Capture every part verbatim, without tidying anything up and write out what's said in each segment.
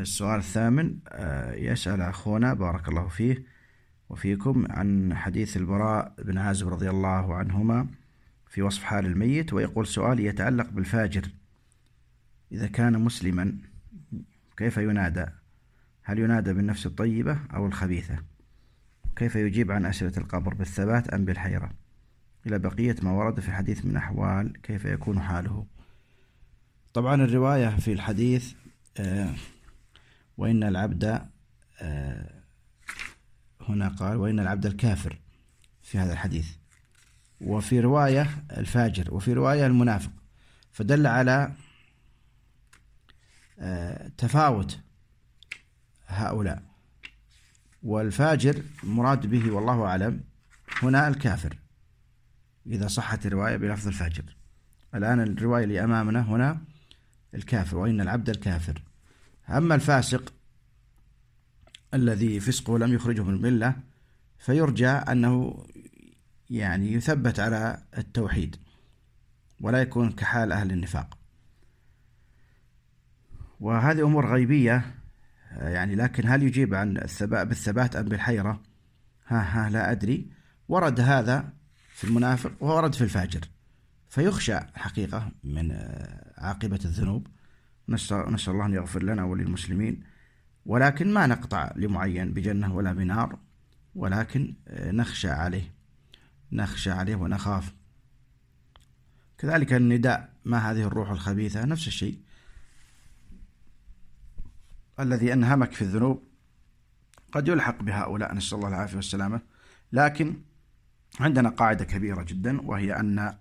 السؤال الثامن يسأل أخونا بارك الله فيه وفيكم عن حديث البراء بن عازب رضي الله عنهما في وصف حال الميت، ويقول سؤالي يتعلق بالفاجر إذا كان مسلما كيف ينادى؟ هل ينادى بالنفس الطيبة أو الخبيثة؟ كيف يجيب عن أسئلة القبر بالثبات أم بالحيرة؟ إلى بقية ما ورد في الحديث من أحوال كيف يكون حاله. طبعا الرواية في الحديث آه وإن العبد آه هنا قال وإن العبد الكافر في هذا الحديث، وفي رواية الفاجر، وفي رواية المنافق، فدل على آه تفاوت هؤلاء. والفاجر مراد به والله أعلم هنا الكافر إذا صحت الرواية بلفظ الفاجر. الآن الرواية اللي أمامنا هنا الكافر، وإن العبد الكافر. أما الفاسق الذي فسقه لم يخرجه من الملة فيرجى أنه يعني يثبت على التوحيد ولا يكون كحال أهل النفاق. وهذه أمور غيبية يعني، لكن هل يجيب عن الثبات بالثبات أم بالحيرة؟ ها ها لا أدري. ورد هذا في المنافق وورد في الفاجر، فيخشى حقيقة من عاقبة الذنوب. نسأل الله أن يغفر لنا وللمسلمين، ولكن ما نقطع لمعين بجنة ولا بنار، ولكن نخشى عليه نخشى عليه ونخاف. كذلك النداء ما هذه الروح الخبيثة نفس الشيء، الذي أنهمك في الذنوب قد يلحق بهؤلاء، نسأل الله العافية والسلامة. لكن عندنا قاعدة كبيرة جدا، وهي أن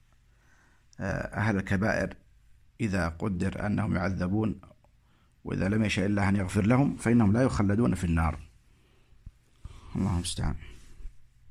أهل الكبائر إذا قدر أنهم يعذبون وإذا لم يشاء الله أن يغفر لهم فإنهم لا يخلدون في النار. اللهم استعان.